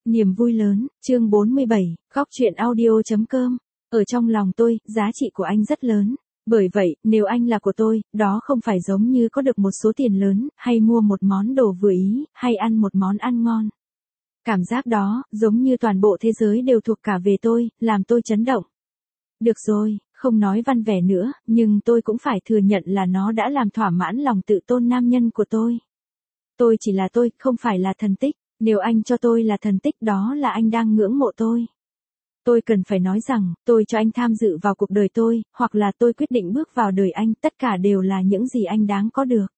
Niềm vui lớn, chương 47, góc truyện audio.com. Ở trong lòng tôi, giá trị của anh rất lớn. Bởi vậy, nếu anh là của tôi, đó không phải giống như có được một số tiền lớn, hay mua một món đồ vừa ý, hay ăn một món ăn ngon. Cảm giác đó, giống như toàn bộ thế giới đều thuộc cả về tôi, làm tôi chấn động. Được rồi, không nói văn vẻ nữa, nhưng tôi cũng phải thừa nhận là nó đã làm thỏa mãn lòng tự tôn nam nhân của tôi. Tôi chỉ là tôi, không phải là thần tích. Nếu anh cho tôi là thần tích đó là anh đang ngưỡng mộ tôi. Tôi cần phải nói rằng, tôi cho anh tham dự vào cuộc đời tôi, hoặc là tôi quyết định bước vào đời anh, tất cả đều là những gì anh đáng có được.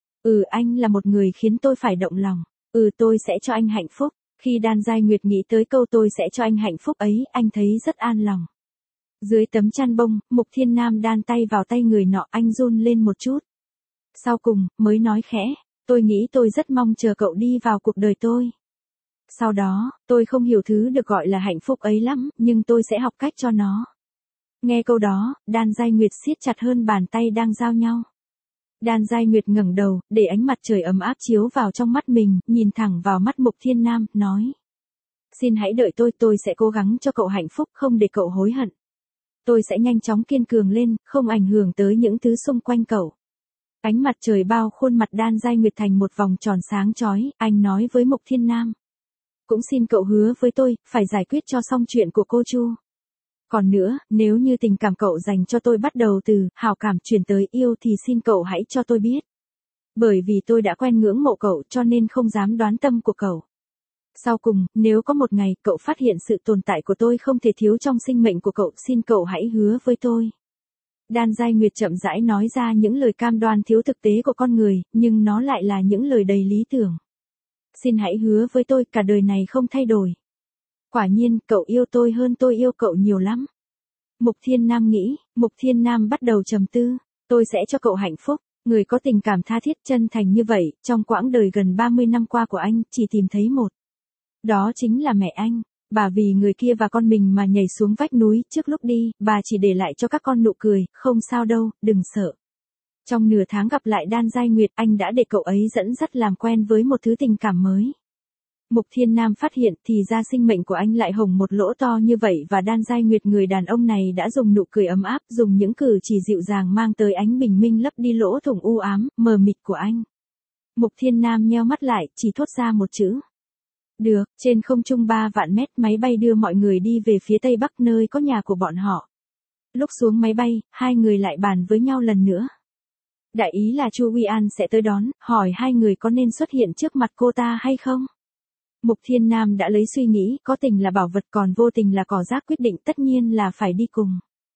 Anh là một người khiến tôi phải động lòng. Tôi sẽ cho anh hạnh phúc. Khi Đan Giai Nguyệt nghĩ tới câu tôi sẽ cho anh hạnh phúc ấy, anh thấy rất an lòng. Dưới tấm chăn bông, Mục Thiên Nam đan tay vào tay người nọ, anh run lên một chút. Sau cùng, mới nói khẽ. Tôi nghĩ tôi rất mong chờ cậu đi vào cuộc đời tôi. Sau đó, tôi không hiểu thứ được gọi là hạnh phúc ấy lắm, nhưng tôi sẽ học cách cho nó. Nghe câu đó, Đan Giai Nguyệt siết chặt hơn bàn tay đang giao nhau. Đan Giai Nguyệt ngẩng đầu, để ánh mặt trời ấm áp chiếu vào trong mắt mình, nhìn thẳng vào mắt Mục Thiên Nam, nói. Xin hãy đợi tôi sẽ cố gắng cho cậu hạnh phúc, không để cậu hối hận. Tôi sẽ nhanh chóng kiên cường lên, không ảnh hưởng tới những thứ xung quanh cậu. Ánh mặt trời bao khuôn mặt Đan Giai Nguyệt thành một vòng tròn sáng chói, anh nói với Mục Thiên Nam. Cũng xin cậu hứa với tôi, phải giải quyết cho xong chuyện của cô Chu. Còn nữa, nếu như tình cảm cậu dành cho tôi bắt đầu từ hảo cảm chuyển tới yêu thì xin cậu hãy cho tôi biết. Bởi vì tôi đã quen ngưỡng mộ cậu cho nên không dám đoán tâm của cậu. Sau cùng, nếu có một ngày cậu phát hiện sự tồn tại của tôi không thể thiếu trong sinh mệnh của cậu, xin cậu hãy hứa với tôi. Đan Giai Nguyệt chậm rãi nói ra những lời cam đoan thiếu thực tế của con người, nhưng nó lại là những lời đầy lý tưởng. Xin hãy hứa với tôi, cả đời này không thay đổi. Quả nhiên, cậu yêu tôi hơn tôi yêu cậu nhiều lắm. Mục Thiên Nam nghĩ, Mục Thiên Nam bắt đầu trầm tư. Tôi sẽ cho cậu hạnh phúc. Người có tình cảm tha thiết chân thành như vậy, trong quãng đời gần 30 năm qua của anh, chỉ tìm thấy một. Đó chính là mẹ anh. Bà vì người kia và con mình mà nhảy xuống vách núi, trước lúc đi, bà chỉ để lại cho các con nụ cười, không sao đâu, đừng sợ. Trong nửa tháng gặp lại Đan Giai Nguyệt, anh đã để cậu ấy dẫn dắt làm quen với một thứ tình cảm mới. Mục Thiên Nam phát hiện thì ra sinh mệnh của anh lại hồng một lỗ to như vậy và Đan Giai Nguyệt người đàn ông này đã dùng nụ cười ấm áp, dùng những cử chỉ dịu dàng mang tới ánh bình minh lấp đi lỗ thủng u ám, mờ mịt của anh. Mục Thiên Nam nheo mắt lại, chỉ thốt ra một chữ. Được, trên không trung 3 vạn mét máy bay đưa mọi người đi về phía tây bắc nơi có nhà của bọn họ. Lúc xuống máy bay, hai người lại bàn với nhau lần nữa. Đại ý là Chu Uy An sẽ tới đón, hỏi hai người có nên xuất hiện trước mặt cô ta hay không? Mục Thiên Nam đã lấy suy nghĩ, có tình là bảo vật còn vô tình là cỏ rác, quyết định tất nhiên là phải đi cùng.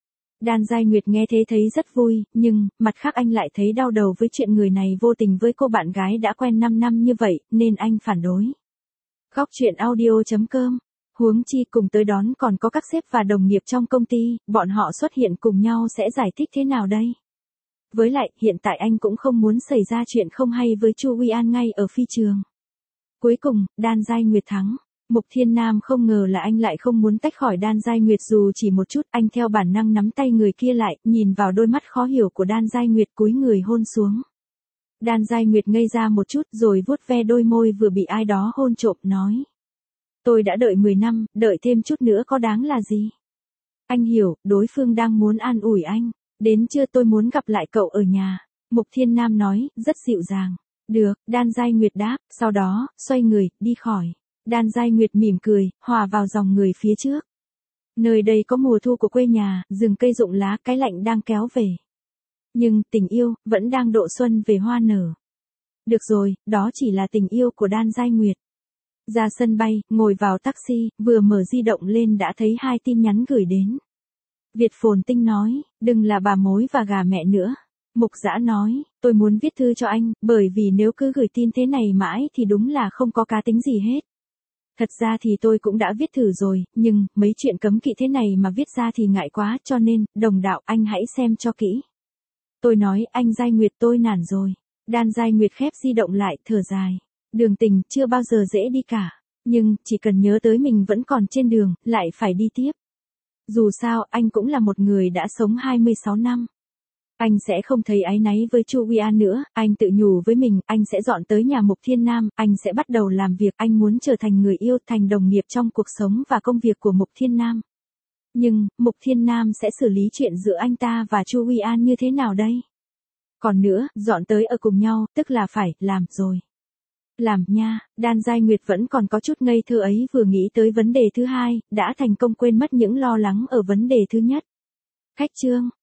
Đan Giai Nguyệt nghe thế thấy rất vui, nhưng, mặt khác anh lại thấy đau đầu với chuyện người này vô tình với cô bạn gái đã quen 5 năm như vậy, nên anh phản đối. Góc truyện audio.com. Huống chi cùng tới đón còn có các sếp và đồng nghiệp trong công ty, bọn họ xuất hiện cùng nhau sẽ giải thích thế nào đây? Với lại, hiện tại anh cũng không muốn xảy ra chuyện không hay với Chu Uy An ngay ở phi trường. Cuối cùng, Đan Giai Nguyệt thắng. Mục Thiên Nam không ngờ là anh lại không muốn tách khỏi Đan Giai Nguyệt dù chỉ một chút, anh theo bản năng nắm tay người kia lại, nhìn vào đôi mắt khó hiểu của Đan Giai Nguyệt cúi người hôn xuống. Đan Giai Nguyệt ngây ra một chút rồi vuốt ve đôi môi vừa bị ai đó hôn trộm, nói. Tôi đã đợi 10 năm, đợi thêm chút nữa có đáng là gì? Anh hiểu, đối phương đang muốn an ủi anh. Đến trưa tôi muốn gặp lại cậu ở nhà. Mục Thiên Nam nói, rất dịu dàng. Được, Đan Giai Nguyệt đáp, sau đó, xoay người, đi khỏi. Đan Giai Nguyệt mỉm cười, hòa vào dòng người phía trước. Nơi đây có mùa thu của quê nhà, rừng cây rụng lá, cái lạnh đang kéo về. Nhưng, tình yêu, vẫn đang độ xuân về hoa nở. Được rồi, đó chỉ là tình yêu của Đan Giai Nguyệt. Ra sân bay, ngồi vào taxi, vừa mở di động lên đã thấy 2 tin nhắn gửi đến. Việt Phồn Tinh nói, đừng là bà mối và gà mẹ nữa. Mục Dã nói, tôi muốn viết thư cho anh, bởi vì nếu cứ gửi tin thế này mãi thì đúng là không có cá tính gì hết. Thật ra thì tôi cũng đã viết thử rồi, nhưng, mấy chuyện cấm kỵ thế này mà viết ra thì ngại quá, cho nên, đồng đạo anh hãy xem cho kỹ. Tôi nói, anh Giai Nguyệt tôi nản rồi. Đan Giai Nguyệt khép di động lại, thở dài. Đường tình chưa bao giờ dễ đi cả. Nhưng, chỉ cần nhớ tới mình vẫn còn trên đường, lại phải đi tiếp. Dù sao, anh cũng là một người đã sống 26 năm. Anh sẽ không thấy áy náy với Chu Uy An nữa, anh tự nhủ với mình, anh sẽ dọn tới nhà Mục Thiên Nam, anh sẽ bắt đầu làm việc, anh muốn trở thành người yêu, thành đồng nghiệp trong cuộc sống và công việc của Mục Thiên Nam. Nhưng, Mục Thiên Nam sẽ xử lý chuyện giữa anh ta và Chu Uy An như thế nào đây? Còn nữa, dọn tới ở cùng nhau, tức là phải, làm rồi. Làm nha, Đan Giai Nguyệt vẫn còn có chút ngây thơ ấy, vừa nghĩ tới vấn đề thứ hai, đã thành công quên mất những lo lắng ở vấn đề thứ nhất. Khách trương,